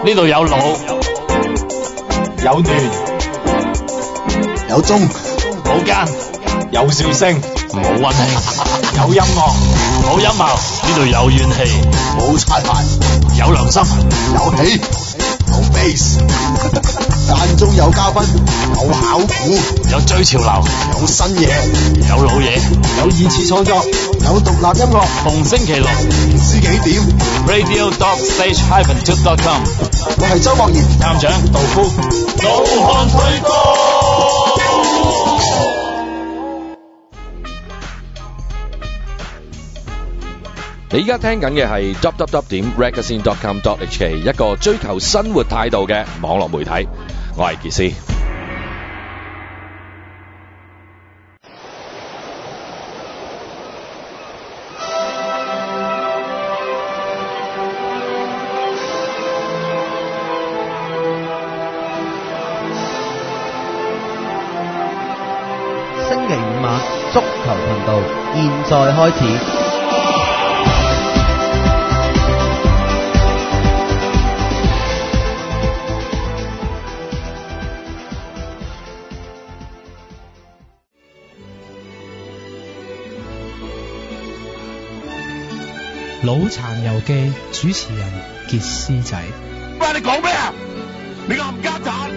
呢度有腦，有段， 有中， 冇奸，有笑聲，冇溫馨，有音樂，冇陰謀。呢度有怨氣， 冇擦鞋， 有良心， 有喜，有 bass， 間中有嘉賓，有考古， 有追潮流， 有新嘢， 有老嘢， 有二次創作，有獨立音樂。 逢星期六唔知幾點 radio.stage-2.com。 我係周博賢， 探長杜夫，老漢推歌。 你依家聽緊嘅係 www.ragazine.com.hk， 一個追求生活態度嘅網絡媒體。我係傑斯。 星期五晚足球頻道現在開始。 腦殘遊記主持人傑斯仔。 喂，你講咩啊？你個冚家鏟！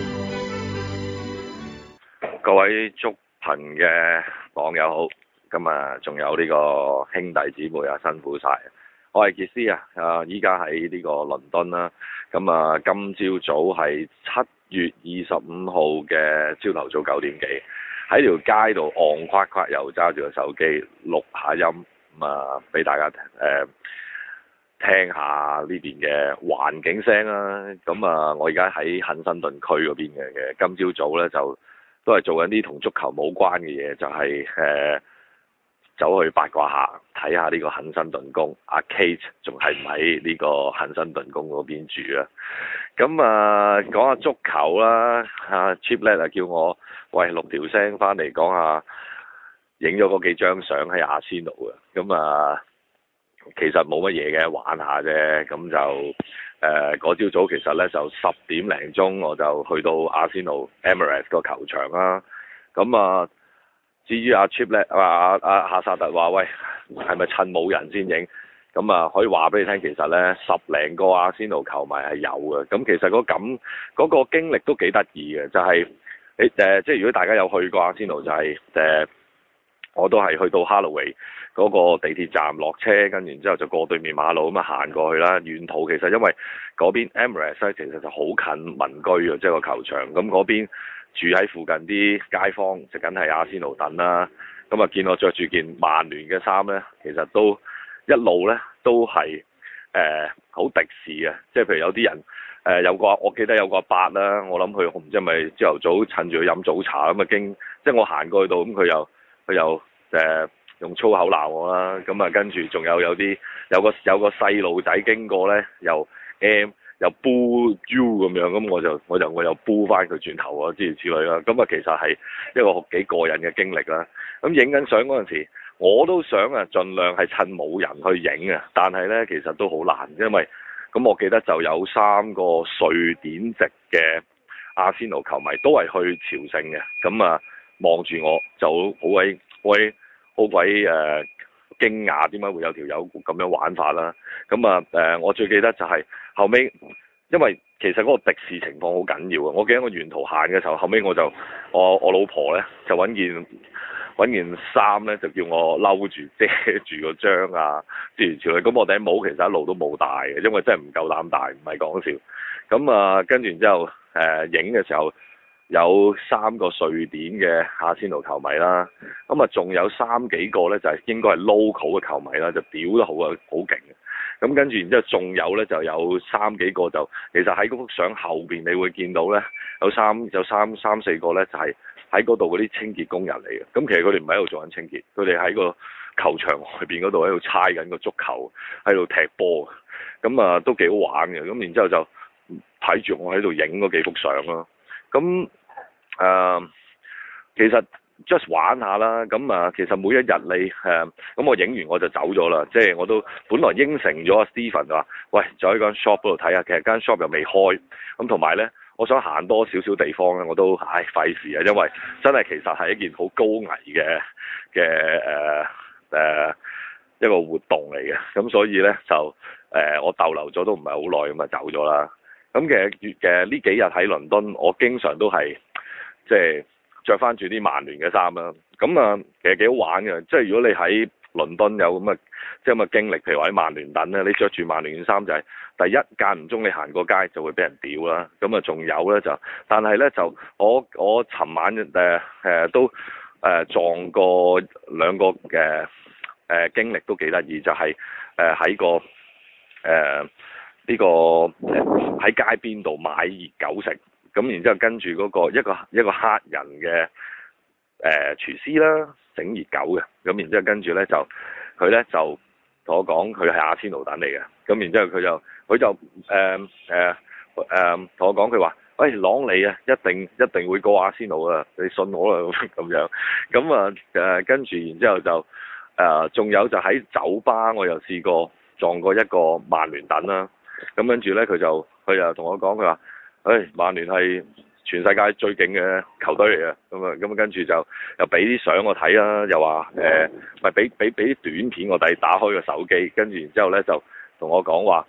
各位足頻嘅網友好，今日仲有呢個兄弟姊妹啊，辛苦晒。我係傑斯啊，依家喺呢個倫敦啦。咁啊，今朝早係7月25號嘅朝頭早9點幾，喺條街度戇夸夸又揸住個手機錄下音，咁啊俾大家聽下呢邊嘅環境聲啦。咁啊，我而家喺肯辛頓區嗰邊嘅，今朝早呢就都係做緊啲同足球冇關嘅嘢，就係走去八卦下，睇下呢個肯辛頓宮阿 Kate 仲係唔喺呢個肯辛頓宮嗰邊住啊。咁啊，講下足球啦，Cheap Lad 啊叫我喂錄條聲翻嚟講下，影咗嗰幾張相喺阿仙奴嘅。咁啊，其實冇乜嘢嘅，玩下啫。咁就嗰朝早其實呢，就10點零鐘我就去到阿仙奴 Emirates 個球場啦。咁啊，至於阿 Cheap Lad 阿夏薩特話喂，係咪趁冇人先影？咁啊，可以話俾你聽，其實呢10零個阿仙奴球迷係有嘅。咁其實嗰個經歷都幾得意嘅，就係即係如果大家有去過阿仙奴，就係我都係去到 Holloway 嗰個地鐵站落車，跟住之後就過對面馬路咁啊行過去啦。沿途其實因為嗰邊 Emirates 咧，其實就好近民居嘅，即係個球場。咁嗰邊住喺附近啲街坊就梗係阿仙奴等啦。咁啊見我着住件曼聯嘅衫呢，其實都一路呢都係好敵視嘅。即係譬如有啲人我記得有個阿伯啦，我諗佢唔知係咪朝頭早趁住去飲早茶咁啊即係我行過去度咁佢又用粗口鬧我啦。咁啊跟住仲有個細路仔經過呢，又 M 又 boo you 咁樣，咁我又 boo 翻佢轉頭啊，諸如此類啦。咁啊其實係一個幾過癮嘅經歷啦。咁影緊相嗰陣時，我都想啊盡量係趁冇人去影啊，但係呢，其實都好難，因為咁我記得就有3個瑞典籍嘅阿仙奴球迷都係去朝聖嘅，咁啊望住我就好鬼驚訝，點解會有條友咁樣玩法啦？咁啊我最記得就係後尾，因為其實嗰個敵視情況好緊要啊！我記得我沿途行嘅時候，後尾我老婆呢就揾件衫呢，就叫我嬲住遮住個章啊，諸如此類。咁我頂帽其實一路都冇戴嘅，因為真係唔夠膽戴，唔係講笑。咁啊跟住之後影嘅時候，有3個瑞典嘅阿仙奴球迷啦，咁啊仲有3幾個呢，就係應該係 local 嘅球迷啦，就屌得好勁嘅。咁跟住然之後仲有呢，就有3幾個就其實喺嗰幅相後邊你會見到呢，有三四個呢，就係喺嗰度嗰啲清潔工人嚟嘅。咁其實佢哋唔喺度做緊清潔，佢哋喺個球場外邊嗰度喺度猜緊個足球，喺度踢波。咁啊都幾好玩嘅。咁然之後就睇住我喺度影嗰幾幅相咯。咁其實 just 玩下啦，咁啊其實每一日你咁我影完我就走咗啦，即係我都本來應承咗阿 Stephen 話，喂，就喺間 shop 嗰度睇下，其實間 shop 又未開，咁同埋咧，我想行多少少地方咧，我都費事啊，因為真係其實係一件好高危嘅一個活動嚟嘅，咁所以咧就我逗留咗都唔係好耐咁啊走咗啦。咁其實呢幾日喺倫敦，我經常都係即係着翻住啲曼聯嘅衫啦。咁啊，其實幾好玩嘅。即係如果你喺倫敦有咁嘅經歷，譬如話喺曼聯等咧，你着住曼聯嘅衫就係第一間唔中你行過街就會俾人屌啦。咁啊，仲有咧就，但係咧就我尋晚都撞過兩個嘅經歷都幾得意，就係喺個呢個喺街邊度買熱狗食，咁然之後跟住嗰個一個黑人嘅廚師啦，整熱狗嘅，咁然之後跟住咧就佢咧就同我講佢係阿仙奴等嚟嘅，咁然之後佢就同我講佢話，喂，朗尼啊，一定會過阿仙奴啊，你信我啦咁樣，咁啊跟住然之後就仲有就喺酒吧我又試過撞過一個曼聯等啦。咁跟住咧，佢就同我講，佢話，曼聯係全世界最勁嘅球隊嚟嘅，咁跟住就又俾啲相我睇啦，又話咪俾啲短片我哋打開個手機，跟住然之後咧就同我講話，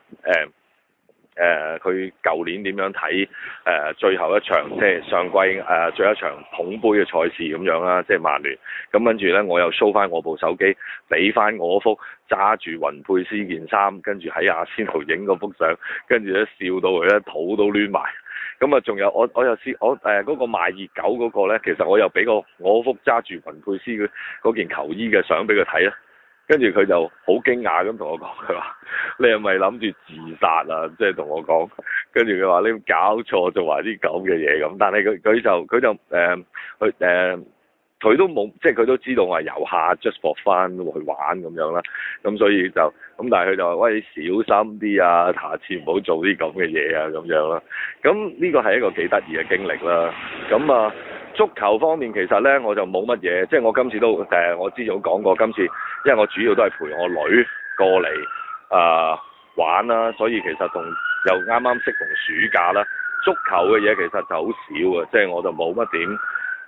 佢舊年點樣睇最後一場即係上季最後一場捧杯嘅賽事咁樣啦，即係曼聯。咁跟住咧，我又 show 翻我部手機，俾翻我幅揸住雲佩斯件衫，跟住喺阿仙奴影嗰幅相，跟住咧笑到佢咧肚都攣埋。咁啊，仲有我又試嗰個賣熱狗嗰個咧，其實我又俾我幅揸住雲佩斯嗰件球衣嘅相俾佢睇啦。跟住佢就好驚訝咁同我講，佢話：你係咪諗住自殺啊？即係同我講。跟住佢話：你搞錯做埋啲咁嘅嘢咁。但係佢都冇，即係佢都知道我係遊客 just for fun 去玩咁樣啦。咁所以就咁，但係佢就話：喂，小心啲啊，下次唔好做啲咁嘅嘢啊，咁樣啦。咁呢個係一個幾得意嘅經歷啦。咁啊。足球方面其實咧我就冇乜嘢，即係我今次都我之前都講過，今次因為我主要都係陪我女過嚟玩啦，所以其實又啱啱適逢暑假啦，足球嘅嘢其實就好少嘅，即係我就冇乜點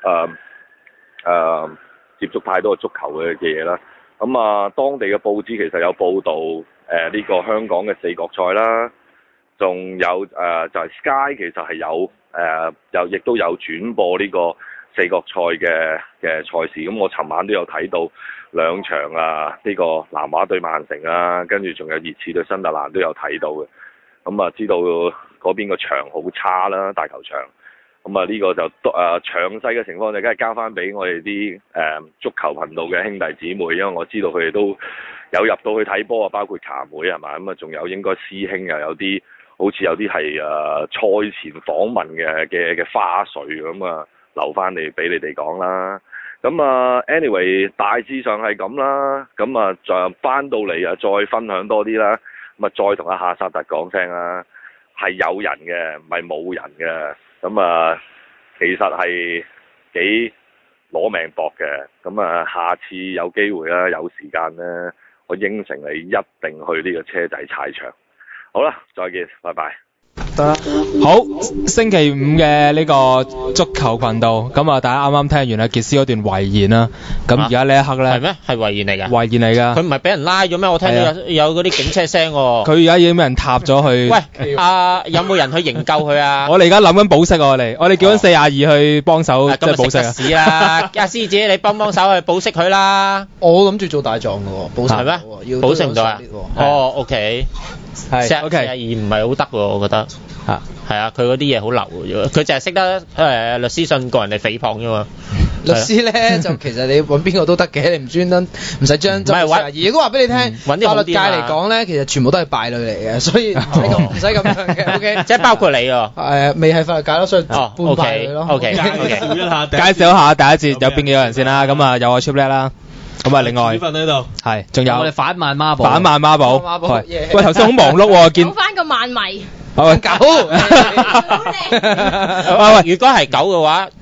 接觸太多足球嘅嘢啦。咁啊，當地嘅報紙其實有報導呢個香港嘅四國賽啦，仲有就係 Sky 其實係有亦都有轉播呢個四國賽嘅賽事。咁我尋晚都有睇到兩場呢個南華對曼城啊，跟住仲有熱刺對新特蘭都有睇到嘅。咁啊，知道嗰邊個場好差啦，大球場。咁啊，呢個就詳細嘅情況就梗係交翻俾我哋啲足球頻道嘅兄弟姊妹，因為我知道佢哋都有入到去睇波啊，包括卡妹係嘛，咁啊仲有應該師兄又有啲。好似有啲係賽前訪問嘅花絮咁啊，留翻嚟俾你哋講啦。咁啊 ，anyway 大致上係咁啦。咁啊，就翻到嚟啊，再分享多啲啦。咁啊，再同阿夏薩特講聲啦，係有人嘅，唔係冇人嘅。咁啊，其實係幾攞命搏嘅。咁啊，下次有機會啦，有時間咧，我應承你一定去呢個車仔踩場。好啦，再見，拜拜。 得啦。好，星期五嘅呢個足球頻道，咁啊，大家啱啱聽完阿傑斯嗰段遺言啦。咁而家呢一刻咧， 係咩？係遺言嚟㗎？ 遺言嚟㗎。 佢唔係俾人拉咗咩？我聽到有嗰啲警車聲喎。 佢而家已經俾人踏咗去。 喂，有冇人去營救佢啊？ 我哋而家諗緊保釋啊！我哋叫緊42去幫手，即係保釋啊！ 屎啦！阿師姐，你幫手去保釋佢啦。 我諗住做大狀㗎喎，保釋係咩？保釋唔到啊？哦 ，OK。係 OK，唔係好得喎，我覺得嚇係啊，佢嗰啲嘢好流嘅啫，佢淨係識得律師信過人哋誹謗啫嘛。 律師咧就其實你揾邊個都得嘅，你唔專登唔使將就42。如果話俾你聽，法律界嚟講咧，其實全部都係敗類嚟嘅，所以唔使咁樣嘅。OK， 即係包括你喎。 未係法律界咯，所以半敗類咯。 OK， 介紹一下第一節有邊幾個人先啦。咁啊有我 Chip 啦。咁啊，另外係，仲有我哋反慢孖寶， 喂，頭先好忙碌喎，見翻個萬迷， 狗， 喂，如果係狗嘅話，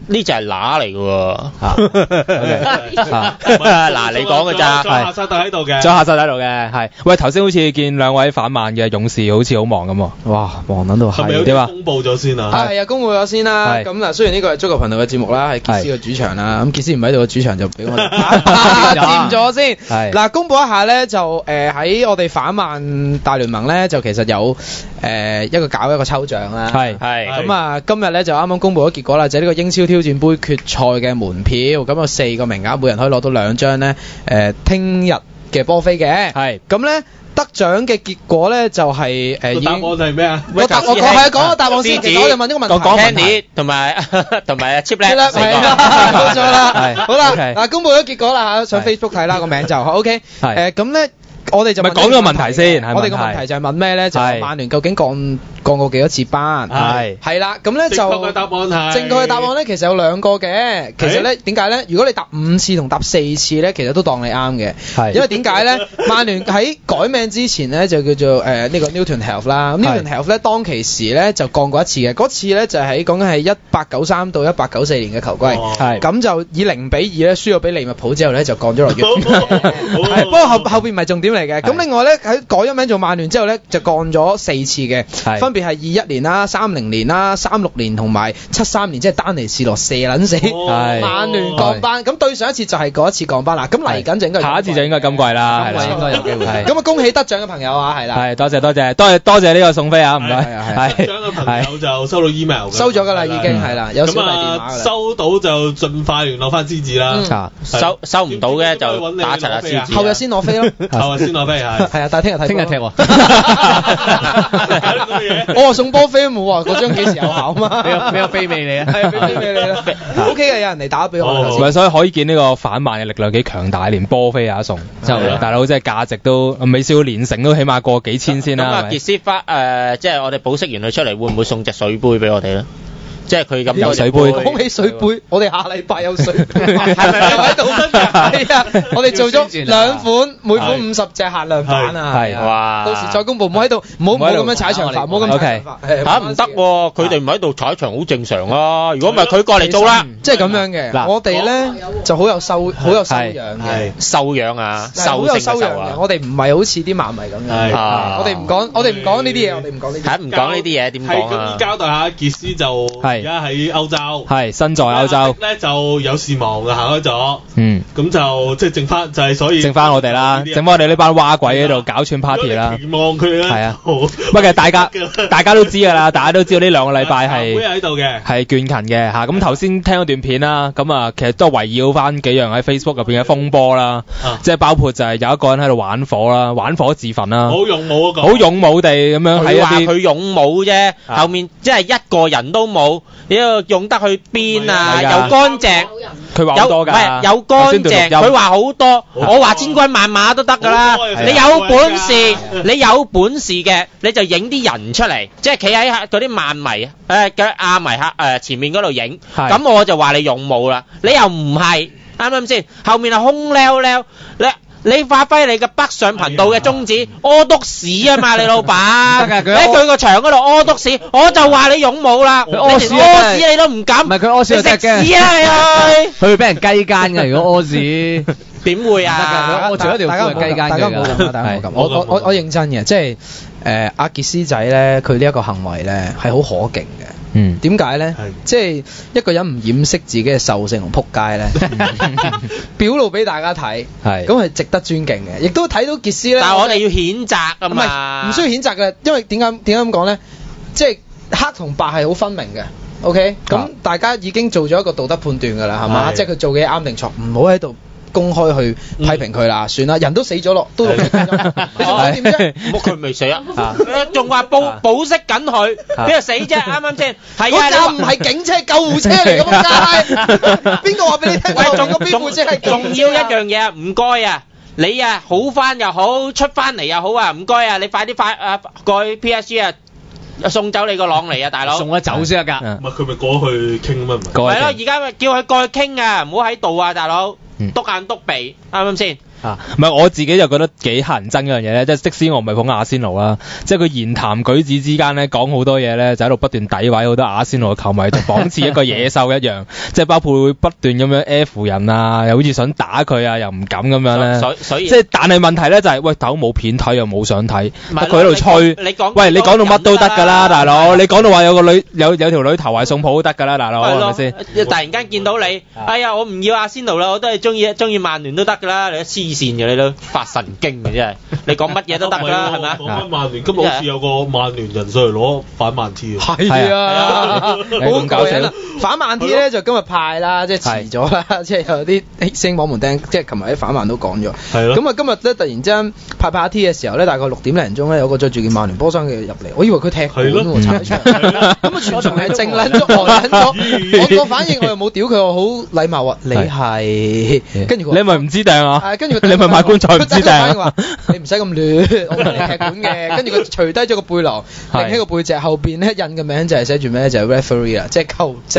呢就係乸嚟嘅喎。嗱，你講嘅咋？ 仲有下薩特喺度嘅。 仲有下薩特喺度嘅，係。喂，頭先好似見兩位反曼嘅勇士好似好忙咁喎。 哇，忙撚到係咪有啲公佈咗先啊？ 係啊，公佈咗先啦。咁嗱，雖然呢個係足球頻道嘅節目啦，係傑斯嘅主場啦，咁傑斯唔喺度嘅主場就俾我哋佔咗先。嗱，公佈一下咧，就喺我哋反曼大聯盟咧，就其實有搞一個抽獎啦。 係。 咁啊，今日咧就啱啱公佈咗結果啦，就係呢個英超挑戰杯決賽嘅門票，咁有4個名額，每人可以攞到2張咧。聽日嘅波飛嘅。係。咁咧。得獎嘅結果咧就係已經。答案係咩啊？我講個答案先。其實我哋問呢個問題。 講 Kenny 同埋 Chip 咧。 係啦，冇錯啦。好啦，嗱，公佈咗結果啦嚇，上 Facebook 睇啦個名就 OK。咁咧。我哋就咪講咗個問題先， 我哋個問題就係問咩咧？就係曼聯究竟降過幾多次班？係啦，咁咧就正確嘅答案咧，其實有2個嘅。其實咧點解咧？如果你答5次同答4次咧，其實都當你啱嘅。係因為點解咧？曼聯喺改名之前咧就叫做呢個 Newton Heath 啦。咁 Newton Heath 咧當其時咧就降過一次嘅，嗰次咧就喺講緊係1893到1894年嘅球季。係咁就以0-2咧輸咗俾利物浦之後咧就降咗落月。係不過後邊唔係重點嚟嘅。咁另外咧喺改咗名做曼聯之後咧就降咗4次嘅，分別係21年啦、30年啦、36年同埋73年，即係丹尼士羅射撚死曼聯降班。咁對上一次就係嗰一次降班啦。咁嚟緊就應該下一次就應該今季啦，係啦， 應該有機會。咁啊恭喜得獎嘅朋友啊，係啦， 係多謝呢個送飛啊，唔該。 得獎嘅朋友就收到 email， 收咗㗎啦，已經係啦，有小弟電話㗎啦。 收到就盡快聯絡翻芝治啦。 收唔到嘅就打齊啦芝治。 後日先攞飛咯， 後日先攞飛。 係啊，但係聽日踢喎。 我話送波飛都冇話嗰張幾時有效嘛？ 俾個飛俾你啊！ 係啊，俾你啦。OK 嘅，有人嚟打俾我。 唔係，所以可以見呢個反曼嘅力量幾強大，連波飛有得送。大佬即係價值都美少連城都起碼過幾千先啦。 咁啊，傑斯即係我哋保釋完佢出嚟，會唔會送隻水杯俾我哋咧？即係佢咁有水杯， 講起水杯，我哋下禮拜有水杯，係咪喺度？係啊，我哋做咗2款，每款50隻限量版啊，係哇！到時再公佈，唔好喺度，唔好咁樣踩場法，唔好咁踩場法。 嚇唔得喎，佢哋唔喺度踩場好正常啊！如果唔係佢過嚟做啦， 即係咁樣嘅。嗱，我哋咧就好有修養嘅， 修養啊， 好有修養嘅。我哋唔係好似啲漫迷咁樣，我哋唔講呢啲嘢，我哋唔講呢啲。 係唔講呢啲嘢點講啊？ 咁交代下傑斯就。而家喺歐洲， 係身在歐洲咧就有事忙啊，行開咗。咁就即係剩翻就係所以剩翻我哋啦，剩翻我哋呢班蛙鬼喺度搞串 party 啦。 期望佢咧， 係啊，不過其實大家都知㗎啦，大家都知道呢2個禮拜係喺度嘅， 係倦勤嘅嚇。咁頭先聽咗段片啦，咁啊其實都係圍繞翻幾樣喺 Facebook 入邊嘅風波啦，即係包括就係有一個人喺度玩火啦，玩火自焚啦， 好勇武嗰個， 好勇武地咁樣喺一啲。 佢話佢勇武啫，後面即係一個人都冇。呢個用得去邊啊？又乾淨， 佢話好多㗎， 唔係有乾淨。佢話好多，我話千軍萬馬都得㗎啦。你有本事嘅，你就影啲人出嚟，即係企喺嗰啲漫迷嘅亞迷前面嗰度影。咁我就話你勇武啦。你又唔係啱唔啱先？後面係空溜溜，你發揮你嘅北上頻道嘅宗旨，屙督屎啊嘛，你老闆！喺佢個場嗰度屙督屎，我就話你勇武啦！屙屎你都唔敢， 唔係佢屙屎就得嘅。 你食屎啊你去！ 佢會俾人雞奸嘅，如果屙屎點會啊？ 我除咗條褲係雞奸嘅。 大家唔好咁，大家唔好咁。我認真嘅，即係阿傑斯仔咧，佢呢一個行為咧係好可敬嘅。點解咧？即係一個人唔掩飾自己嘅獸性同撲街咧，表露俾大家睇，咁係值得尊敬嘅。亦都睇到傑斯咧， 但係我哋要譴責啊嘛， 唔需要譴責嘅，因為點解咁講咧？即係黑同白係好分明嘅。OK，咁大家已經做咗一個道德判斷㗎啦，係嘛？即係佢做嘅嘢啱定錯，唔好喺度公開去批評佢啦，算啦，人都死咗咯，都60分鐘，你仲想點啫？ 佢未死啊，仲話保釋緊佢，邊度死啫？啱啱先？係啊， 嗰架唔係警車，救護車嚟㗎嘛，邊個話俾你聽？喂，仲個邊護車係仲要一樣嘢啊！唔該啊，你啊好翻又好，出翻嚟又好啊！唔該啊，你快啲過去 PSG 啊！送走你個朗尼啊，大佬！ 送咗走先得㗎。 唔係佢咪過去傾乜？ 係咯，而家咪叫佢過去傾啊，唔好喺度啊，大佬！篤眼篤鼻，啱唔啱先？ 唔係我自己就覺得幾乞人憎一樣嘢咧，即使我唔係捧阿仙奴啦，即係佢言談舉止之間咧講好多嘢咧，就喺度不斷詆毀好多阿仙奴嘅球迷，就仿似一個野獸一樣，即係包括會不斷咁樣 F 人啊，又好似想打佢啊，又唔敢咁樣咧。所以即係但係問題咧就係，喂，大佬冇片睇又冇相睇，佢喺度吹。喂，你講到乜都得㗎啦，大佬，你講到話有條女投懷送抱都得㗎啦，大佬，係咪先？ 突然間見到你，哎呀，我唔要阿仙奴啦，我都係中意曼聯都得㗎啦，你都黐線嘅，你都發神經嘅真係，你講乜嘢都得㗎啦，係咪啊？ 講翻曼聯，今日好似有個曼聯人上嚟攞反曼 T 啊！ 係啊，好搞笑！反曼 T 咧就今日派啦，即係遲咗啦，即係有啲星網門釘，即係琴日啲反曼都講咗。係咯。咁啊，今日咧突然之間派 T 嘅時候咧，大概6點零鐘咧，有個着住件曼聯波衫嘅入嚟，我以為佢踢館喎，踩場。咁啊，全場係靜撚咗，呆撚咗。我個反應我又冇屌佢，我好禮貌話你係，跟住你咪唔知掟啊？ 跟住你咪買棺材唔知掟。 你唔使咁亂，我唔係踢館嘅。跟住佢除低咗個背囊，拎起個背脊後邊咧印嘅名就係寫住咩？就係 referee 啦，即係球證。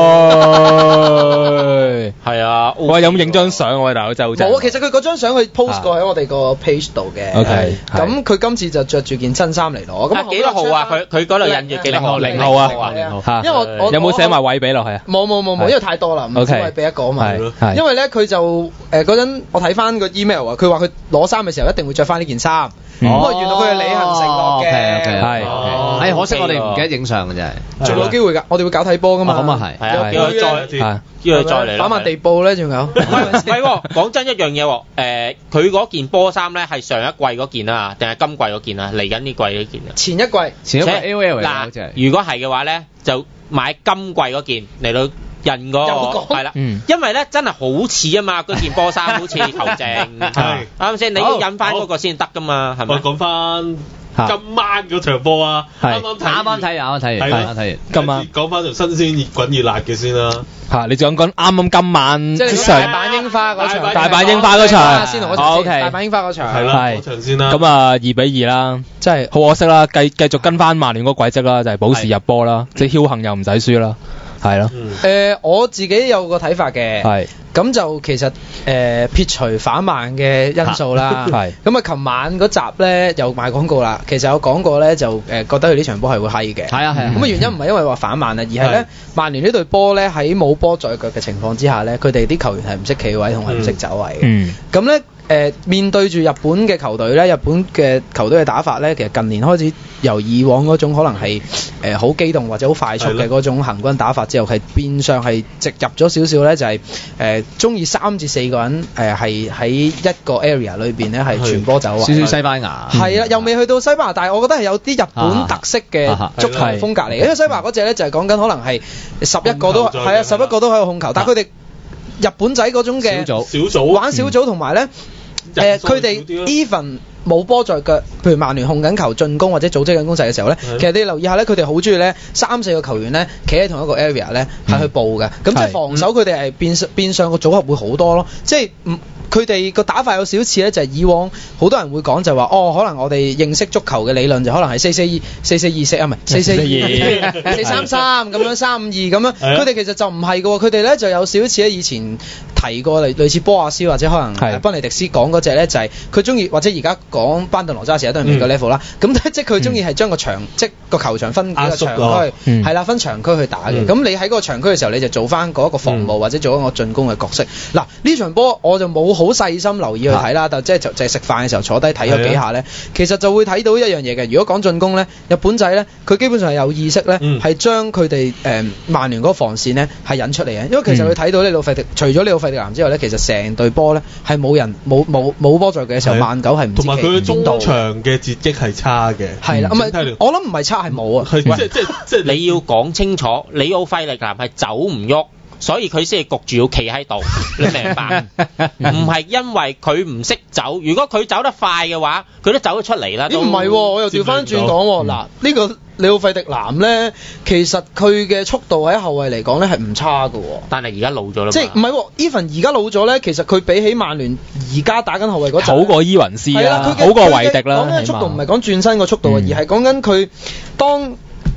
係啊， 我有冇影張相？我大佬真係好正。 冇啊，其實佢嗰張相佢 post 過喺我哋個 page 度嘅。 OK， 咁佢今次就着住件新衫嚟攞。咁幾多號啊？佢嗰度印住幾多號 ？0號啊。 因為我有冇寫埋位俾落去啊？ 冇，因為太多啦，唔止位俾一個啊嘛。因為咧佢就嗰陣我睇翻個 email 啊，佢話佢攞衫嘅時候一定會着翻呢件衫。原來佢係履行承諾嘅。 係，可惜我哋唔記得影相嘅真係。 仲有機會㗎，我哋會搞睇波㗎嘛。 咁啊係。 係啊，叫佢再嚟。 反曼地步咧，仲有。 唔係喎，講真一樣嘢喎。佢嗰件波衫咧係上一季嗰件啊，定係今季嗰件啊？嚟緊呢季嗰件啊？ 前一季 AOL 嗱，如果係嘅話咧，就買今季嗰件嚟到。人個係啦，因為咧真係好似啊嘛，嗰件波衫好似球證，啱先？你要印翻嗰個先得噶嘛，係咪？ 我講翻今晚嗰場波啊，啱啱睇， 今晚講翻條新鮮熱滾熱辣嘅先啦。 你仲講啱今晚即係大阪櫻花嗰場， 大阪櫻花嗰場先同我講先，大阪櫻花嗰場係啦，嗰場先啦。 咁啊2-2啦，真係好可惜啦，繼續跟翻曼聯嗰個軌跡啦，就係保時入波啦，即係僥倖又唔使輸啦。係咯， 我自己有個睇法嘅，係咁就其實撇除反曼嘅因素啦，係咁啊，琴晚嗰集咧又賣廣告啦，其實有講過咧就覺得佢呢場波係會閪嘅，係啊，咁啊原因唔係因為話反曼啊，而係咧曼聯呢隊波咧喺冇波在腳嘅情況之下咧，佢哋啲球員係唔識企位同埋唔識走位嘅，咁咧。面對住日本嘅球隊咧，日本嘅球隊嘅打法咧，其實近年開始由以往嗰種可能係好機動或者好快速嘅嗰種行軍打法之後，係變相係植入咗少少咧，就係中意3至4個人係喺一個 area 裏邊咧係傳波走位， 少少西班牙係啦，又未去到西班牙，但係我覺得係有啲日本特色嘅足球風格嚟嘅，因為西班牙嗰隻咧就係講緊可能係11個都係啊11個都可以控球，但係佢哋日本仔嗰種嘅小組玩小組同埋咧。佢哋 even 冇波在腳，譬如曼聯控緊球進攻或者組織緊攻勢嘅時候咧，其實你留意下咧，佢哋好中意咧3-4個球員咧企喺同一個 area 咧係去報嘅，咁即係防守佢哋係變相個組合會好多咯，即係佢哋個打法有少少似咧，就係以往好多人會講就話可能我哋認識足球嘅理論就可能係4-4-2啊，唔係4-4-2 4-3-3咁樣3-5-2咁樣，佢哋其實就唔係嘅喎，佢哋咧就有少少似以前提過類似波亞斯或者可能賓尼迪斯講嗰隻咧，就係佢中意或者而家講班頓羅渣士都係呢個 level 啦，咁即係佢中意係將個場即係個球場分幾個場區，係啦分場區去打嘅，咁你喺嗰個場區嘅時候你就做翻嗰一個防務或者做一個進攻嘅角色。嗱呢場波我就冇好細心留意去睇啦，但就係食飯嘅時候坐低睇咗幾下咧，其實就會睇到一樣嘢嘅。如果講進攻咧，日本仔咧佢基本上係有意識咧，係將佢哋曼聯嗰個防線咧係引出嚟嘅，因為其實佢睇到呢魯費迪，除咗呢魯費迪南之外咧，其實成隊波咧係冇人冇波在嘅時候，曼九係唔知企邊度。同埋佢中場嘅截擊係差嘅， 係啦，唔係我諗唔係差係冇啊， 即係你要講清楚，李奧費力南係走唔喐。所以佢先係焗住要企喺度，你明白？唔係因為佢唔識走，如果佢走得快嘅話，佢都走得出嚟啦。 唔係喎，我又調翻轉講喎。嗱，呢個李奧費迪南咧，其實佢嘅速度喺後衞嚟講咧係唔差嘅喎。 但係而家老咗啦。即係唔係喎 ？Even 而家老咗咧，其實佢比起曼聯而家打緊後衞嗰陣， 好過伊雲斯啦，好過維迪啦。 講緊速度唔係講轉身個速度啊，而係講緊佢當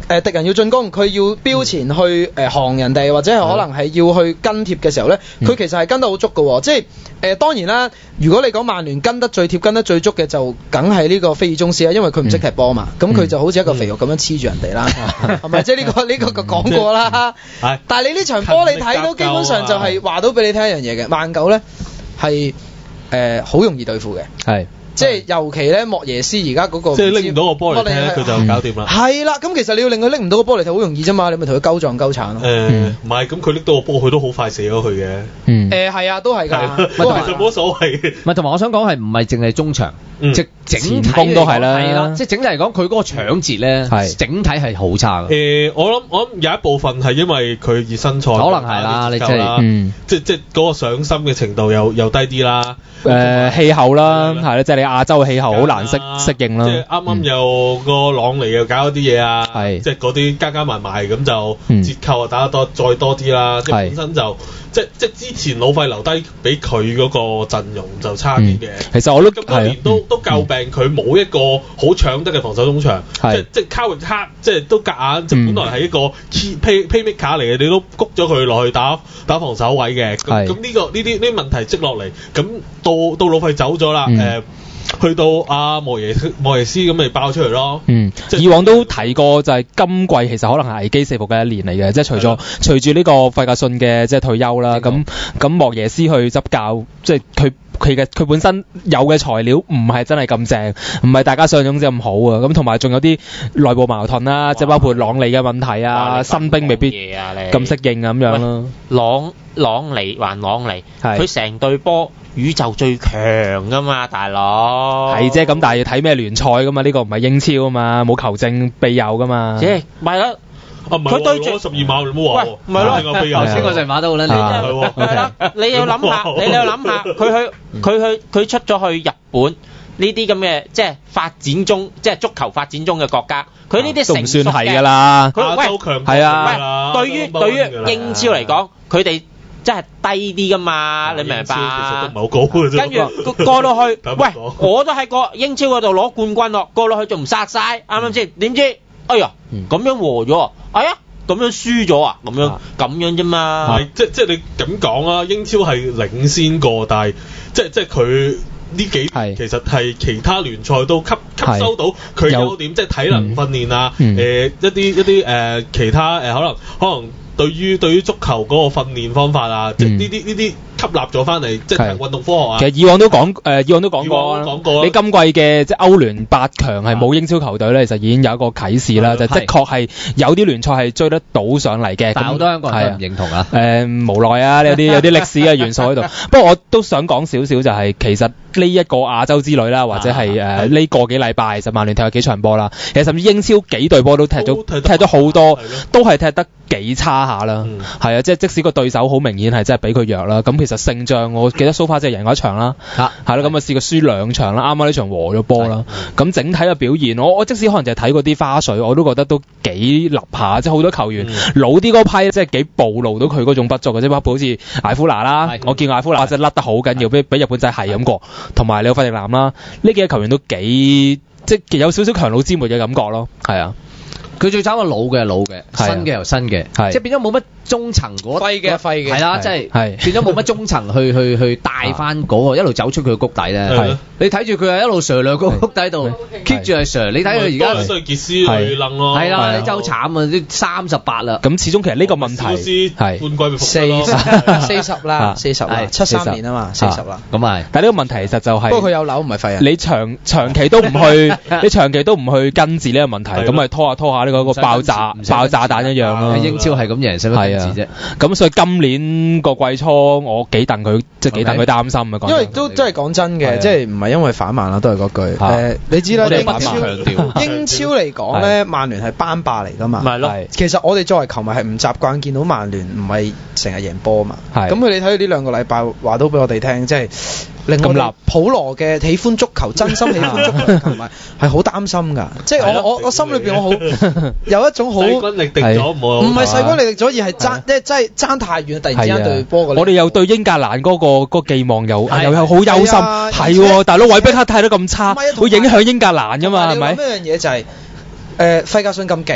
敵人要進攻，佢要標前去降人哋，或者係可能係要去跟貼嘅時候咧，佢其實係跟得好足嘅喎。即係當然啦，如果你講曼聯跟得最貼、跟得最足嘅，就梗係呢個菲爾鍾斯啦，因為佢唔識踢波嘛，咁佢就好似一個肥肉咁樣黐住人哋啦，係咪？即係呢個講過啦。但係你呢場波你睇到基本上就係話到俾你聽一樣嘢嘅，曼九咧係好容易對付嘅。係。即係尤其咧，莫耶斯而家嗰個， 即係拎唔到個波嚟踢，佢就搞掂啦。係啦，咁其實你要令佢拎唔到個波嚟踢好容易啫嘛，你咪同佢鳩撞鳩鏟咯。 唔係，咁佢拎到個波，佢都好快射咗佢嘅。 係啊，都係㗎。 其實冇所謂嘅。 唔係，同埋我想講係唔係淨係中場，即整體都係啦。 係啦，即係整體嚟講，佢嗰個搶截咧，整體係好差嘅。 我諗有一部分係因為佢熱身賽，可能係啦，你即係嗰個上心嘅程度又低啲啦。 氣候啦，係啦，即係你亞洲嘅氣候好難適應啦。 即係啱啱有個朗尼又搞一啲嘢啊，即係嗰啲加埋咁就折扣啊打得再多啲啦。即係本身就即係之前老費留低俾佢嗰個陣容就差啲嘅。其實我都咁多年都詬病佢冇一個好搶得嘅防守中場，即係卡域克即係都夾硬，就本來係一個 playmaker 嚟嘅，你都谷咗佢落去打防守位嘅。咁呢啲問題積落嚟，咁到老費走咗啦，去到阿莫耶斯咁咪爆出嚟咯。 以往都提過就係今季其實可能係危機四伏嘅一年嚟嘅，即係隨住呢個費格遜嘅即係退休啦，咁莫耶斯去執教，即係佢本身有嘅材料唔係真係咁正，唔係大家想像中咁好啊。咁同埋仲有啲內部矛盾啦，即係包括朗尼嘅問題啊，新兵未必咁適應咁樣咯。 朗尼，佢成隊波宇宙最強噶嘛，大佬。 係啫，咁但係要睇咩聯賽噶嘛？呢個唔係英超啊嘛，冇球證庇佑噶嘛。 咪啦。 佢對住12碼，你唔好話喎。 唔係咯， 頭先嗰隻馬都好撚靚。 係啦，你要諗下，佢出咗去日本呢啲咁嘅即係發展中，即係足球發展中嘅國家，佢呢啲成熟嘅都唔算係㗎啦。 亞洲強係啊。 對於英超嚟講，佢哋真係低啲噶嘛，你明白？ 其實都唔係好高嘅啫。 跟住過到去，喂，我都喺個英超嗰度攞冠軍咯，過到去仲唔殺晒，啱唔啱先？點知？哎呀，咁樣和咗，哎呀，咁樣輸咗啊，咁樣啫嘛。 係，即係你咁講啊，英超係領先過，但係即係佢呢幾年其實係其他聯賽都吸收到佢優點，即係體能訓練啊，一啲其他可能對於足球嗰個訓練方法啊，即係呢啲吸納咗翻嚟，即係運動科學啊。 其實以往都講過，你今季嘅即係歐聯8強係冇英超球隊咧，其實已經有一個啟示啦，就的確係有啲聯賽係追得到上嚟嘅。 但好多香港人都唔認同啊。 無奈啊，有啲歷史嘅元素喺度。不過我都想講少少，就係其實呢一個亞洲之旅啦，或者係呢個幾禮拜，其實曼聯踢咗幾場波啦。其實甚至英超幾隊波都踢咗好多，都係踢得幾差下啦。係啊，即使個對手好明顯係真係比佢弱啦，咁其實勝仗我記得蘇花即係贏咗一場啦，係咯，咁啊試過輸2場啦，啱啱呢場和咗波啦。咁整體嘅表現，我即使可能就係睇嗰啲花絮，我都覺得都幾立下，即係好多球員老啲嗰批，即係幾暴露到佢嗰種不足嘅，即係包括好似艾夫拿啦，我見艾夫拿真係甩得好緊要，俾日本仔係咁過，同埋你個費迪南啦，呢幾個球員都幾即係有少少強弩之末嘅感覺咯，係啊。 佢最慘係老嘅，新嘅又新嘅，即係變咗冇乜中層嗰廢嘅， 係啦，即係變咗冇乜中層去帶翻嗰個一路走出佢嘅谷底咧。你睇住佢係一路上兩個谷底度 keep 住係上，你睇佢而家都係傑斯去楞咯。 係啦，你真係好慘啊！啲38啦。 咁始終其實呢個問題係半季 40啦，73年啊嘛，40啦。 咁係， 但係呢個問題其實就係不過佢有樓唔係廢人。 你長期都唔去根治呢個問題，咁咪拖下呢個爆炸彈一樣咯。 英超係咁贏，使乜根治啫？ 咁所以今年個季初我幾戥佢，即係幾戥佢擔心啊。 因為都真係講真嘅，即係唔係因為反曼啦，都係嗰句。你知啦，英超嚟講咧，曼聯係班霸嚟㗎嘛。 係咯。 其實我哋作為球迷係唔習慣見到曼聯唔係成日贏波嘛。咁佢哋睇到呢2個禮拜話到俾我哋聽，即係令我哋普羅嘅喜歡足球、真心喜歡足球球迷係好擔心㗎。即係我心裏邊我好有一種好勢均力敵咗， 唔係勢均力敵咗，而係爭太遠，突然之間對波我哋又對英格蘭嗰個寄望又有好憂心，係喎，大佬韋碧克踢得咁差，會影響英格蘭㗎嘛，係咪？ 呢樣嘢就係費格遜咁勁，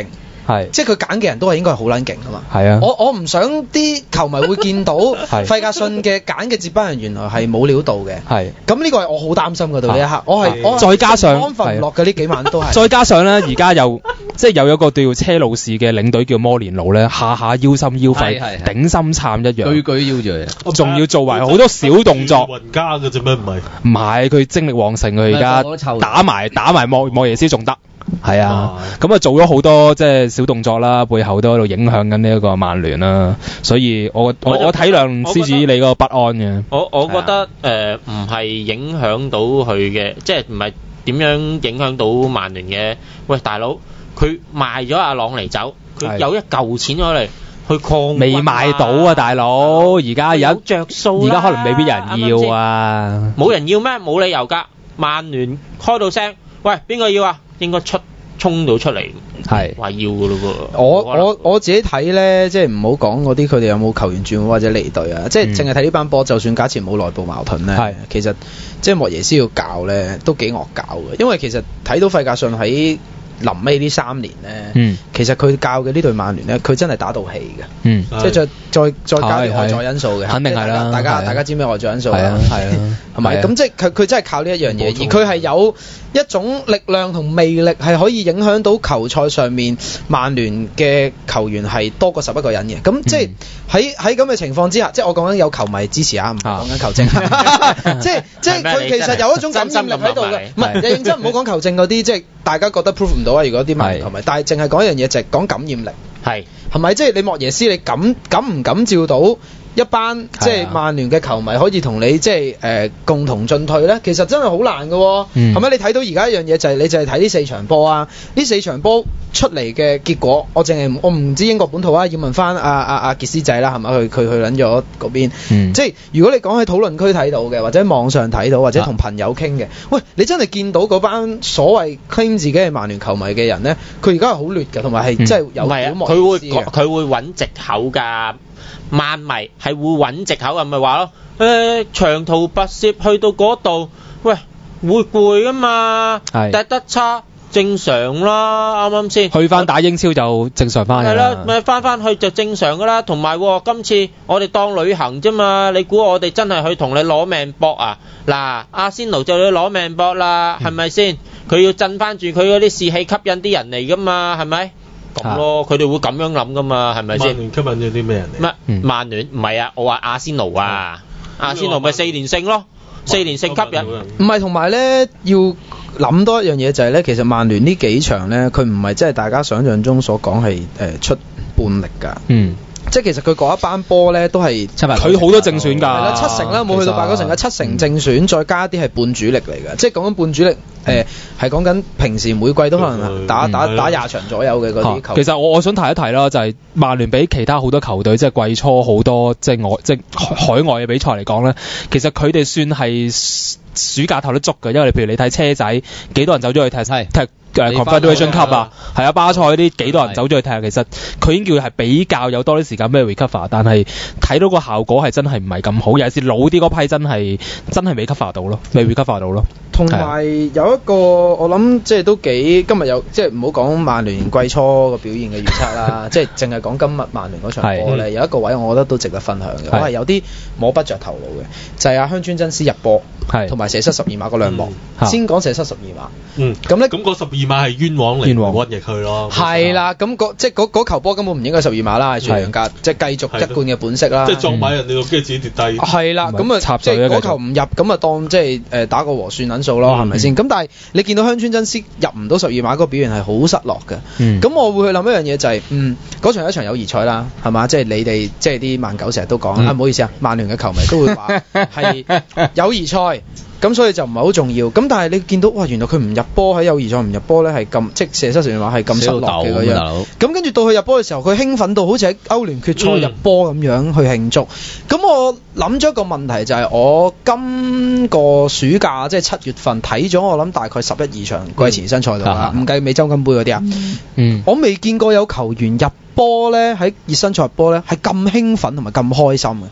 即係佢揀嘅人都係應該係好撚勁噶嘛。 係啊， 我唔想啲球迷會見到費格遜嘅揀嘅接班人原來係冇料到嘅。係，咁呢個係我好擔心嘅到呢一刻。我再加上安分唔落嘅呢幾晚都係。 再加上咧，而家又即係有一個叫車路士嘅領隊叫摩連奴咧，下下腰心腰肺頂心杉一樣，句句腰住，仲要做埋好多小動作。 雲加嘅啫咩？ 唔係，佢精力旺盛，佢而家打埋莫耶斯仲得。係啊，咁啊做咗好多即係小動作啦，背後都喺度影響緊呢一個曼聯啦，所以我體諒獅子你嗰個不安嘅。 我覺得唔係影響到佢嘅，即係唔係點樣影響到曼聯嘅？喂，大佬，佢賣咗阿朗尼走，佢有一嚿錢咗嚟去抗， 未賣到啊，大佬，而家有着數， 而家可能未必有人要啊， 冇人要咩？冇理由㗎，曼聯開到聲，喂，邊個要啊？應該衝到出嚟，係話要㗎咯喎。 我自己睇咧，即係唔好講嗰啲佢哋有冇球員轉會或者離隊啊，即係淨係睇呢班波，就算假設冇內部矛盾咧，其實即係莫耶斯要教咧都幾惡搞嘅，因為其實睇到費格遜喺臨尾呢3年咧，其實佢教嘅呢隊曼聯咧，佢真係打到氣嘅，即係再加啲外在因素嘅，肯定係啦。大家知咩外在因素啊？係咪？咁即係佢真係靠呢一樣嘢，而佢係有一種力量同魅力係可以影響到球賽上面曼聯嘅球員係多過11個人嘅。咁即係喺咁嘅情況之下，即係我講緊有球迷支持啊，唔係講緊球證。即係佢其實有一種感染力喺度嘅。唔係，你認真唔好講球證嗰啲，即係大家覺得 prove 唔到啊。如果啲曼聯球迷，但係淨係講一樣嘢，就係講感染力。係咪？即係你莫耶斯，你敢唔敢照到一班即係曼聯嘅球迷可以同你即係共同進退咧？其實真係好難嘅喎。係咪？你睇到而家一樣嘢就係你就係睇呢4場波啊，呢4場波出嚟嘅結果，我唔知英國本土啊，要問翻阿傑斯仔啦，係咪？佢去撚咗嗰邊。即係如果你講喺討論區睇到嘅，或者網上睇到，或者同朋友傾嘅，喂，你真係見到嗰班所謂 claim 自己係曼聯球迷嘅人咧，佢而家係好劣嘅，同埋係真係有表莫耶斯嘅。 佢會揾藉口㗎。曼迷係會揾藉口㗎，咪話咯？長途跋涉去到嗰度，喂，會攰㗎嘛？踢得差正常啦，啱啱先？ 去翻打英超就正常翻㗎啦。係啦， 咪翻去就正常㗎啦。同埋今次我哋當旅行啫嘛，你估我哋真係去同你攞命搏啊？嗱，阿仙奴就要攞命搏啦，係咪先？佢要震翻住佢嗰啲士氣，吸引啲人嚟㗎嘛，係咪？咁咯，佢哋會咁樣諗噶嘛，係咪先？曼聯吸引咗啲咩人嚟？ 乜？曼聯唔係啊，我話阿仙奴啊，阿仙奴咪4連勝咯，4連勝吸引。 唔係，同埋咧要諗多一樣嘢就係咧，其實曼聯呢幾場咧，佢唔係即係大家想象中所講係出半力㗎。即係其實佢嗰一班波咧都係佢好多正選㗎，係啦，7成啦，冇去到8、9成嘅7成正選，再加啲係半主力嚟嘅。即係講緊半主力，係講緊平時每季都可能打20場左右嘅嗰啲球。 其實我想提一提啦，就係曼聯比其他好多球隊即係季初好多即係海外嘅比賽嚟講咧，其實佢哋算係暑假投得足嘅，因為你譬如你睇車仔幾多人走咗去踢Confederation Cup 啊，係啊，巴塞嗰啲幾多人走咗去踢，其實佢已經叫係比較有多啲時間俾 recover， 但係睇到個效果係真係唔係咁好，尤其是老啲嗰批真係未 recover 到咯，未 recover 到咯。 同埋有一個我諗即係都幾今日有即係唔好講曼聯季初個表現嘅預測啦，即係淨係講今日曼聯嗰場波咧，有一個位我覺得都值得分享嘅，我係有啲摸不着頭腦嘅，就係阿香川真司入波，同埋射失12碼嗰兩幕。先講射失12碼，咁咧咁嗰12碼係冤枉嚟，屈逆去咯。 係啦，咁即係嗰球波根本唔應該12碼啦，係全格即係繼續一貫嘅本色啦。 即係撞埋人哋個機自己跌低。 係啦，咁啊即係嗰球唔入，咁啊當即係打個和算撚數咯，係咪先？咁但係你見到香川真司入唔到12碼嗰個表現係好失落嘅。咁我會去諗一樣嘢就係，嗰場係一場友誼賽啦，係嘛？即係你哋即係啲曼狗成日都講啊，唔好意思啊，曼聯嘅球迷都會話係友誼賽。咁所以就唔係好重要，咁但係你見到哇，原來佢唔入波喺友誼賽唔入波咧，係咁即係射失12碼係咁失落嘅嗰樣。咁跟住到佢入波嘅時候，佢興奮到好似喺歐聯決賽入波咁樣去慶祝。咁我諗咗一個問題就係，我今個暑假即係7月份睇咗我諗大概11、12場季前新賽度啦，唔計美洲金杯嗰啲啊。我未見過有球員入波咧喺熱身賽入波咧係咁興奮同埋咁開心嘅。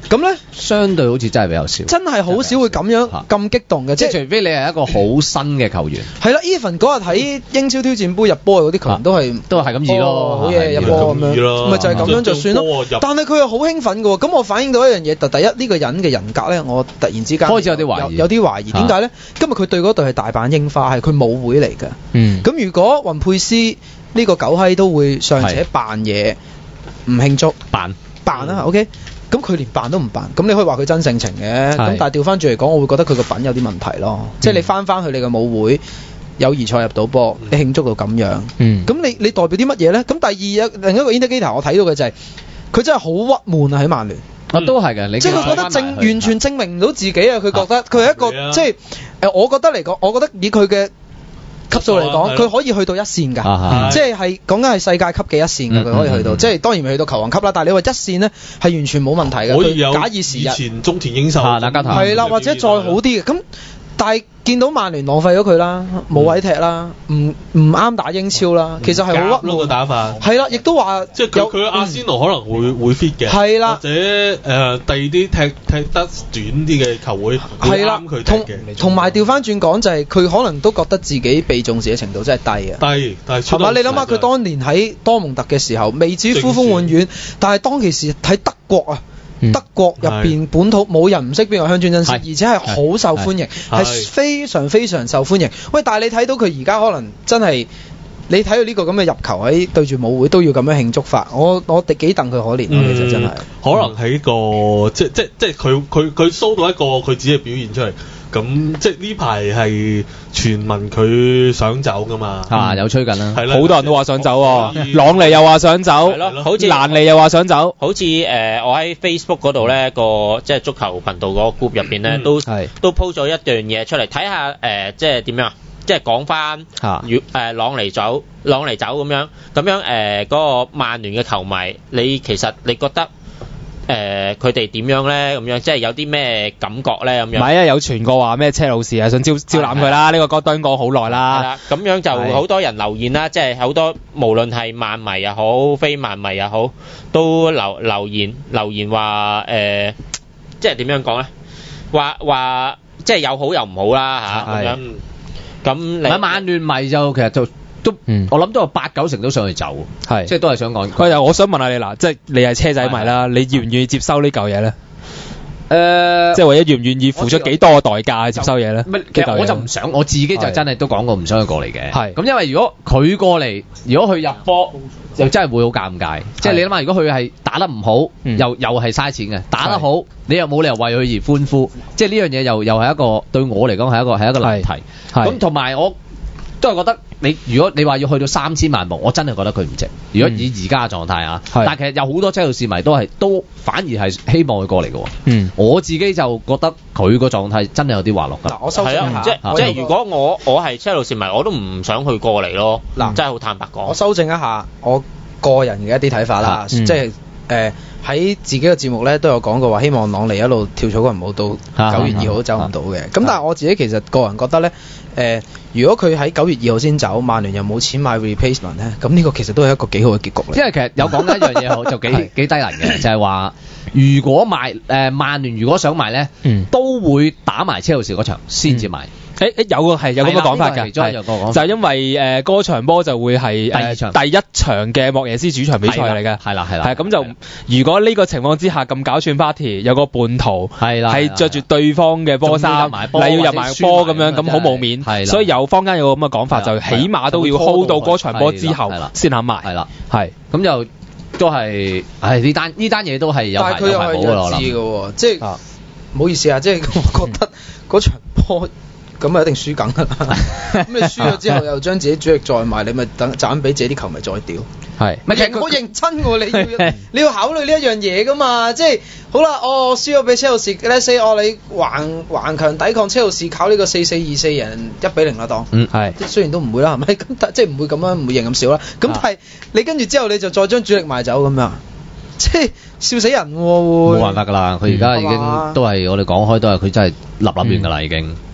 咁咧相對好似真係比較少， 真係好少會咁樣咁激動嘅， 即係除非你係一個好新嘅球員。 係啦 ，even 嗰日喺英超挑戰杯入波嗰啲球員都係咁易咯，好嘢入波咁樣，咪就係咁樣就算咯。但係佢又好興奮嘅喎，咁我反映到一樣嘢，第一呢個人嘅人格咧，我突然之間開始有啲懷疑， 有啲懷疑，點解咧？今日佢對嗰隊係大阪櫻花，係佢舞會嚟嘅。咁如果雲佩斯呢個狗閪都會尚且扮嘢唔慶祝，扮啦 ，OK。咁佢連扮都唔扮，咁你可以話佢真性情嘅，咁但係調翻轉嚟講，我會覺得佢個品有啲問題咯。即係你翻去你嘅舞會，友誼賽入到波，你慶祝到咁樣，咁你代表啲乜嘢咧？咁第二另一個 indicator 我睇到嘅就係佢真係好鬱悶啊喺曼聯。 都係嘅， 即係佢覺得完全證明唔到自己啊！佢覺得佢係一個即係我覺得嚟講，我覺得以佢嘅級數嚟講，佢可以去到一線㗎，即係講緊係世界級嘅一線㗎，佢可以去到，即係當然未去到球王級啦。但係你話一線呢，係完全冇問題嘅， 可以有假以時日， 以前中田英壽係啦，或者再好啲嘅咁。但係見到曼聯浪費咗佢啦，冇位踢啦，唔啱打英超啦，其實係好屈嘅打法。 係啦，亦都話即係佢阿仙奴可能會 fit 嘅， 係啦， 或者第二啲踢得短啲嘅球會係啱佢踢嘅。 同埋調翻轉講就係佢可能都覺得自己被重視嘅程度真係低啊。 低，但係係嘛？你諗下佢當年喺多蒙特嘅時候，未至於呼風喚雨，但係當其時喺德國啊。德國入邊本土冇人唔識邊個香川真司，而且係好受歡迎，係非常非常受歡迎。喂，但係你睇到佢而家可能真係，你睇到呢個咁嘅入球喺對住舞會都要咁樣慶祝法，我哋幾戥佢可憐咯，其實真係。 可能喺個即係佢 show 到一個佢自己嘅表現出嚟。咁即係呢排係傳聞佢想走噶嘛？ 有吹緊啦， 好多人都話想走喎，朗尼又話想走，好似蘭尼又話想走， 好似我喺 Facebook 嗰度咧個即係足球頻道嗰個 group 入邊咧都 po 咗一段嘢出嚟，睇下即係點樣，即係講翻朗尼走咁樣嗰個曼聯嘅球迷，你其實你覺得？佢哋點樣咧？咁樣即係有啲咩感覺咧？咁樣唔係啊！有傳過話咩車路士啊，想招攬佢啦。呢個戈登講好耐啦。係啦， 咁樣就好多人留言啦，即係好多無論係曼迷又好，非曼迷又好，都留言話即係點樣講咧？話即係有好有唔好啦嚇咁樣。咁你曼聯迷就其實就。我諗都有8-9成都想去走，即係都係想講。 喂，我想問下你嗱，即係你係車仔迷啦，你願唔願意接收呢嚿嘢咧？即係或者願唔願意付出幾多嘅代價去接收嘢咧？ 其實我就唔想，我自己就真係都講過唔想佢過嚟嘅。係咁，因為如果佢過嚟，如果佢入波，就真係會好尷尬。即係你諗下，如果佢係打得唔好，又係嘥錢嘅；打得好，你又冇理由為佢而歡呼。即係呢樣嘢又係一個對我嚟講係一個難題。咁同埋我都係覺得。如果你話要去到3000萬步，我真係覺得佢唔值。如果以而家嘅狀態啊，但係其實有好多車路士迷都反而係希望佢過嚟嘅。我自己就覺得佢個狀態真係有啲滑落㗎。 我修正下， 即係如果我係車路士迷，我都唔想佢過嚟咯。真係好坦白講。 我修正一下我個人嘅一啲睇法啦，即係喺自己嘅節目咧都有講過話，希望朗尼一路跳草裙舞到9月2號都走唔到嘅。咁但係我自己其實個人覺得咧，如果佢喺9月2號先走，曼聯又冇錢買 replacement 咧，咁呢個其實都係一個幾好嘅結局嚟。 因為其實有講緊一樣嘢就幾低能嘅，就係話如果曼聯如果想賣咧，都會打埋車路士嗰場先至賣。 有咁嘅講法㗎，就係因為嗰場波就會係第一場嘅莫耶斯主場比賽嚟嘅， 係啦， 咁就如果呢個情況之下咁搞串 party，有個叛徒係着住對方嘅波衫，你要入埋波咁樣，咁好冇面，所以有坊間有個咁嘅講法，就起碼都要 hold 到嗰場波之後先肯賣，係咁就都係，呢單嘢都係有排冇㗎啦，我諗， 即係唔好意思啊，即係我覺得嗰場波。咁啊一定輸梗㗎啦！咁你輸咗之後又將自己主力再賣，你咪等賺俾自己啲球迷再屌。 係， 其實我認真喎，你要考慮呢一樣嘢㗎嘛，即係好啦，輸咗俾車路士咧，say 你頑強抵抗車路士，靠呢個4-4-2-4人1-0啦當。 係， 即係雖然都唔會啦，係咪？咁即係唔會咁樣，唔會贏咁少啦。咁但係你跟住之後你就再將主力賣走咁樣。即係笑死人喎！ 冇辦法㗎啦，佢而家已經都係我哋講開都係佢真係立亂㗎啦已經。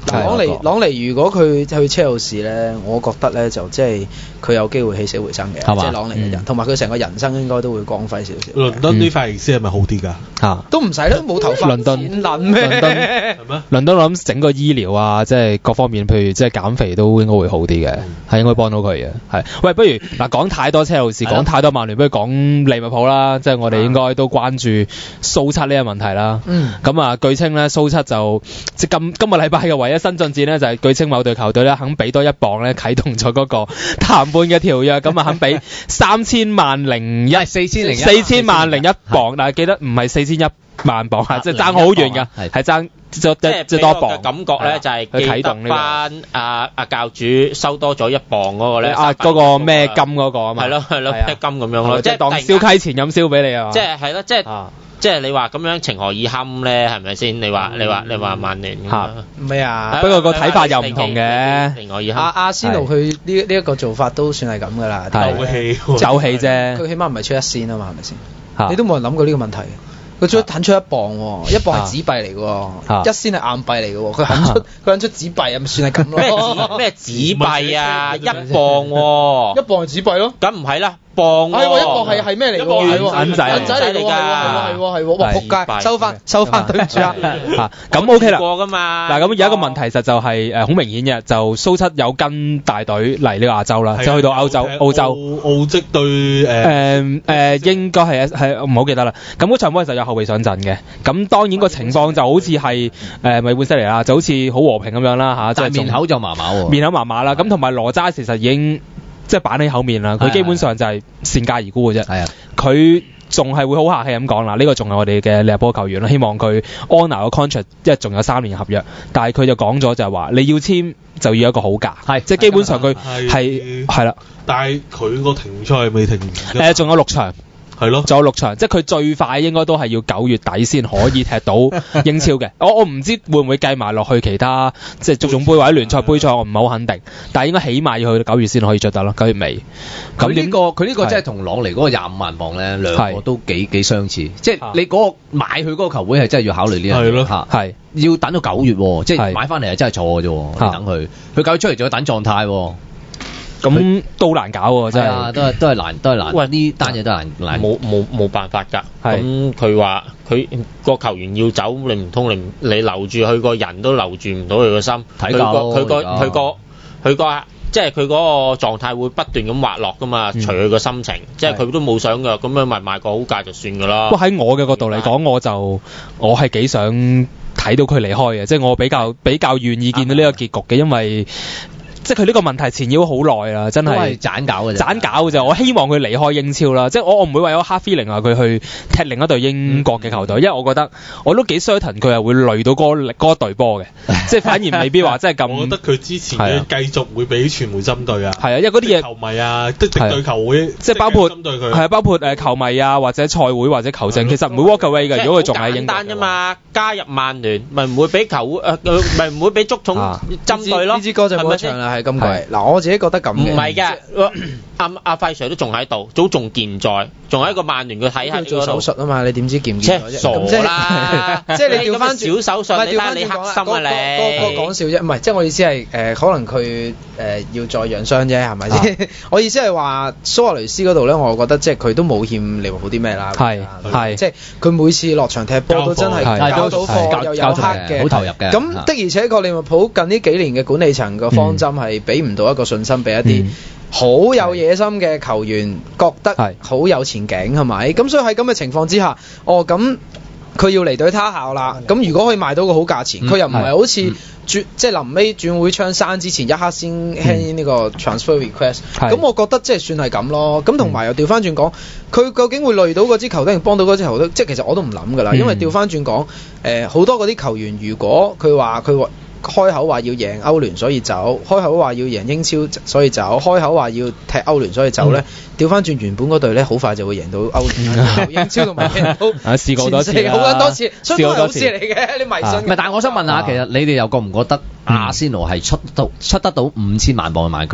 朗尼如果佢去車路士咧，我覺得咧就即係佢有機會起死回生嘅，即係朗尼嘅人，同埋佢成個人生應該都會光輝少少。 倫敦啲髮型師係咪好啲㗎？ 都唔使啦，冇頭髮。 倫敦係咩？ 倫敦我諗整個醫療啊，即係各方面，譬如即係減肥都應該會好啲嘅，係應該幫到佢嘅。係，喂，不如嗱講太多車路士，講太多曼聯，不如講利物浦啦。即係我哋應該都關注蘇七呢個問題啦。咁啊，據稱咧蘇七就即係今個禮拜嘅唯一新進展咧，就係據稱某隊球隊咧肯俾多1磅咧啟動咗嗰個談判嘅條約，咁啊肯俾3000萬零一4000萬零1磅，但係記得唔係41萬磅啊，即係爭好遠㗎，係爭即係多磅。 感覺咧就係記得翻阿教主收多咗1磅嗰個咧， 嗰個咩金嗰個啊嘛， 係咯咩金咁樣咯， 即係當燒溪錢咁燒俾你啊， 即係係咯，即係你話咁樣情何以堪咧？係咪先？你話曼聯咩啊？ 不過個睇法又唔同嘅。 情何以堪？ 阿仙奴佢呢一個做法都算係咁噶啦， 鬥氣啫。 佢起碼唔係出一線啊嘛，係咪先？你都冇人諗過呢個問題。佢最多肯出1磅喎，1磅係紙幣嚟嘅喎，1仙係硬幣嚟嘅喎，佢肯出紙幣啊，咪算係咁咯。 咩紙幣啊？1磅喎 ，1磅係紙幣咯。 咁唔係啦。磅喎 ，1磅係咩嚟㗎？ 銀仔嚟㗎，係喎，哇仆街，收翻，對唔住啊。 咁 OK 啦。 嗱咁而家個問題實就係好明顯嘅，就蘇七有跟大隊嚟呢個亞洲啦，即係去到澳洲。 澳職對應該係唔好記得啦。咁嗰場波就有後備上陣嘅。咁當然個情況就好似係米本西尼啦，就好似好和平咁樣啦嚇。 但係面口就麻麻喎。 面口麻麻啦，咁同埋羅渣其實已經即係板起口面啦，佢基本上就係善價而沽嘅啫。係啊，佢仲係會好客氣咁講啦，呢個仲係我哋嘅利物浦球員啦，希望佢 honour 個 contract，因為仲有3年合約。但係佢就講咗就係話，你要簽就要有一個好價，即係基本上佢係啦。 但係佢個停賽未停完。 仲有6場。係咯，仲有6場，即係佢最快應該都係要9月底先可以踢到英超嘅。我唔知會唔會計埋落去其他即係足總杯或者聯賽杯賽，我唔係好肯定。但係應該起碼要去到9月先可以着得咯，9月尾。 咁佢呢個即係同朗尼嗰個25萬磅咧，兩個都幾相似。即係你嗰個買佢嗰個球會係真係要考慮呢樣嘢嚇，係要等到9月喎，即係買翻嚟係真係錯嘅啫。你等佢9月出嚟仲要等狀態喎。 咁都難搞喎，真係都係難。喂，呢單嘢都係難， 冇辦法㗎。咁佢話佢個球員要走，你唔通你留住佢個人都留住唔到佢個心。佢個即係佢嗰個狀態會不斷咁滑落㗎嘛，隨佢個心情。即係佢都冇想㗎，咁樣咪賣個好價就算㗎啦。 不過喺我嘅角度嚟講，我係幾想睇到佢離開嘅，即係我比較願意見到呢個結局嘅，因為即係佢呢個問題纏繞好耐啦，真係盞搞嘅啫。我希望佢離開英超啦，即係我唔會為咗 hard feeling 話佢去踢另一隊英國嘅球隊，因為我覺得我都幾 certain 佢係會累到嗰隊波嘅，即係反而未必話真係咁。 我覺得佢之前嘅繼續會俾傳媒針對啊。 係啊，因為嗰啲嘢球迷啊，敵對球會即係包括針對佢。 係啊，包括球迷啊，或者賽會或者球證，其實唔會 walk away 嘅。如果佢仲喺英國。 簡單啫嘛，加入曼聯咪唔會俾球會咪唔會俾足總針對咯。 呢支歌就冇唱啦，係今季嗱。我自己覺得咁嘅， 唔係嘅，阿費 Sir 都仲喺度，都仲健在，仲喺一個曼聯嘅體系做手術啊嘛，你點知健唔健在啫？ 傻啦！ 即係你調翻小手術，你黑心啊你！ 講笑啫，唔係，即係我意思係可能佢要再養傷啫，係咪先？我意思係話蘇亞雷斯嗰度咧，我覺得即係佢都冇欠利物浦啲咩啦，係即係佢每次落場踢波都真係交到貨，又有黑嘅， 好投入嘅。 咁的而且確利物浦近呢幾年嘅管理層嘅方針係俾唔到一個信心俾一啲好有野心嘅球員，覺得好有前景係咪？咁所以喺咁嘅情況之下，咁佢要離隊他校啦。咁如果可以賣到個好價錢，佢又唔係好似即係臨尾轉會窗閂之前一刻先 hand 呢個 transfer request。咁我覺得即係算係咁咯。咁同埋又調翻轉講，佢究竟會累到嗰支球隊，定幫到嗰支球隊？即係其實我都唔諗㗎啦。因為調翻轉講，好多嗰啲球員，如果佢開口話要贏歐聯所以走，開口話要贏英超所以走，開口話要踢歐聯所以走咧，調翻轉原本嗰隊咧，好快就會贏到歐聯、英超同埋贏到。 試過好多次， 好撚多次，所以都係好事嚟嘅。你迷信？ 唔係，但係我想問下，其實你哋又覺唔覺得阿仙奴係出得到5000萬磅去買佢？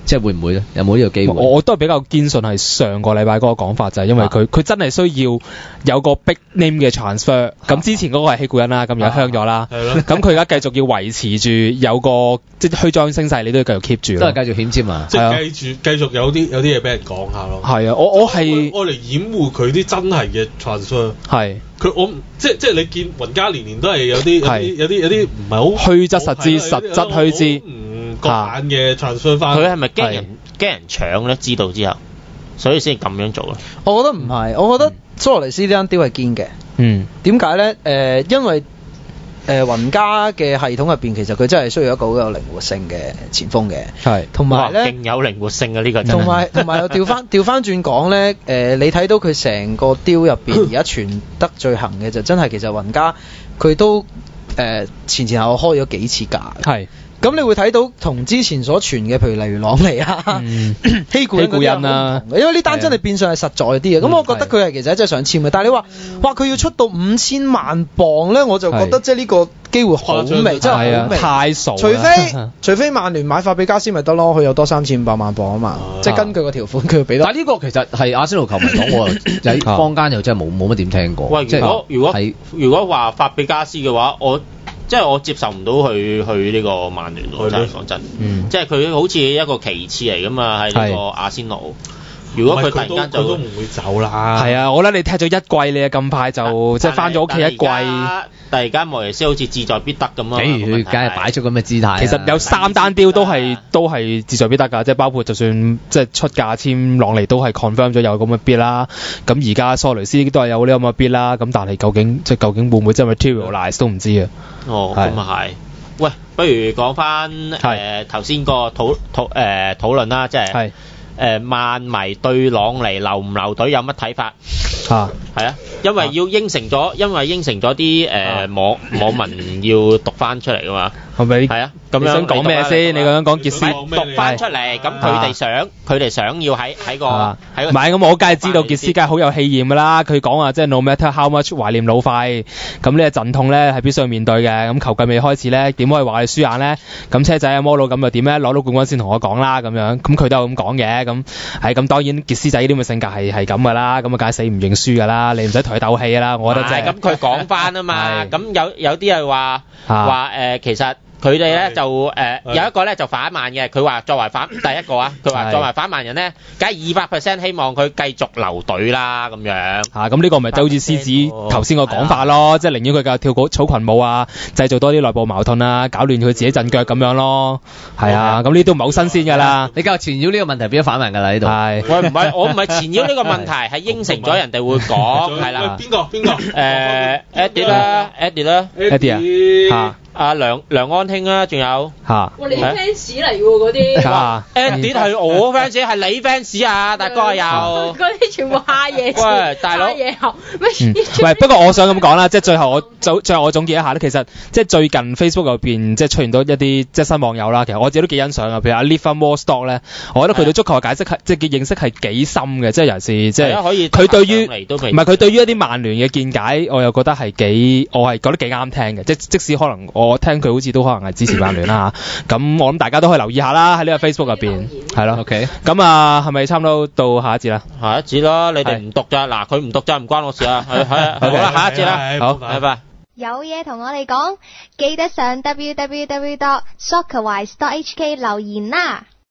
即係會唔會咧？有冇呢個機會？ 我都係比較堅信係上個禮拜嗰個講法，就係因為佢真係需要有個 big name 嘅 transfer。咁之前嗰個係希古恩啦，咁而家香咗啦。咁佢而家繼續要維持住有個即係虛張聲勢，你都要繼續 keep 住。 都係繼續險尖啊！ 即係繼續有啲嘢俾人講下咯。 係啊，我係我嚟掩護佢啲真係嘅 transfer。 係。 佢我即係你見雲加年年都係有啲唔係好虛則實之，實則虛之。 個眼嘅 transfer 翻。 佢係咪驚人搶咧？知道之後，所以先咁樣做啊？ 我覺得唔係，我覺得蘇羅尼斯呢單雕係堅嘅。點解咧？因為雲加嘅系統入邊，其實佢真係需要一個好有靈活性嘅前鋒嘅。係。同埋咧， 勁有靈活性嘅呢個真係。 同埋又調翻轉講咧，你睇到佢成個雕入邊而家傳得最行嘅就真係其實雲加佢都前後開咗幾次價。係。咁你會睇到同之前所傳嘅，譬如例如朗尼啊、希古恩啊，因為呢單真係變相係實在啲嘅。咁我覺得佢係其實真係想簽嘅，但係你話哇佢要出到5000萬磅咧，我就覺得即係呢個機會好微，真係好微，太傻。除非曼聯買法比加斯咪得咯，佢有多3500萬磅啊嘛，即係根據個條款佢要俾多。 但係呢個其實係阿仙奴球迷講，我喺坊間又真係冇乜點聽過。 喂，如果話法比加斯嘅話，即係我接受唔到去呢個曼聯咯，真係講真，即係佢好似一個其次嚟噶嘛，喺呢個阿仙奴。如果佢突然間就都唔會走啦。 係啊，我覺得你踢咗一季，你啊咁快就即係翻咗屋企一季。 突然間莫耶斯好似志在必得咁啊！ 比如佢梗係擺出咁嘅姿態。 其實有3單雕都係志在必得㗎，即係包括就算即係出價簽朗尼都係 confirm 咗有咁嘅 bid 啦。咁而家蘇雷斯都係有呢咁嘅 bid 啦。咁但係究竟會唔會真係 materialize 都唔知啊。 哦，咁啊係。喂，不如講翻頭先個討論啦，即係。曼迷對朗尼留唔留隊有乜睇法？係啊，因為應承咗啲網民要讀翻出嚟噶嘛。係咪？係啊，咁樣想講咩先？你咁樣講傑斯讀翻出嚟，咁佢哋想要喺個唔係咁，我梗係知道傑斯梗係好有氣焰噶啦。佢講話即係 no matter how much 懷念老費，咁呢個陣痛咧係必須要面對嘅。咁球季未開始咧，點可以話佢輸硬咧？咁車仔啊摩佬咁又點咧？攞到冠軍先同我講啦咁樣。咁佢都有咁講嘅。咁當然傑斯仔呢啲咁嘅性格係咁噶啦。咁啊梗係死唔認輸噶啦。你唔使同佢鬥氣噶啦。我覺得真係。咁佢講翻啊嘛。咁有啲係話其實。佢哋咧就有一個咧就反曼嘅，佢話作為第一個啊，佢話作為反曼人咧，梗係200% 希望佢繼續留隊啦咁樣。咁呢個咪就好似獅子頭先個講法咯，即係寧願佢跳草裙舞啊，製造多啲內部矛盾啊，搞亂佢自己陣腳咁樣咯。係啊，咁呢都唔係好新鮮㗎啦。你繼續纏繞呢個問題變咗反曼㗎啦呢度。係。喂，唔係我唔係纏繞呢個問題，係應承咗人哋會講係啦。邊個？Eddie 啦 ，Eddie 啊。阿梁安興啊，仲有哇，你 fans 嚟喎嗰啲 ，Eddie 係我 fans，係你 fans 啊，大哥又嗰啲全部蝦嘢， 喂，大佬， 嘢後咩？ 喂，不過我想咁講啦，即係最後我總結一下咧，其實即係最近 Facebook 入邊即係出現到一啲即係新網友啦，其實我自己都幾欣賞啊，譬如阿 Live More Stock 咧，我覺得佢對足球嘅解釋係即係嘅認識係幾深嘅，即係尤其是即係佢對於佢對於一啲曼聯嘅見解，我又覺得係我係覺得幾啱聽嘅，即使可能我聽佢好似都可能係支持曼聯啦嚇，咁我諗大家都可以留意下啦，喺呢個 Facebook 入邊係咯。OK， 咁啊係咪差唔多到下一節啦？ 下一節咯，你哋唔讀咋？嗱，佢唔讀咋，唔關我事啊。係好啦，下一節啦，好，拜拜。 有嘢同我哋講，記得上 www.soccerwise.hk 留言啦。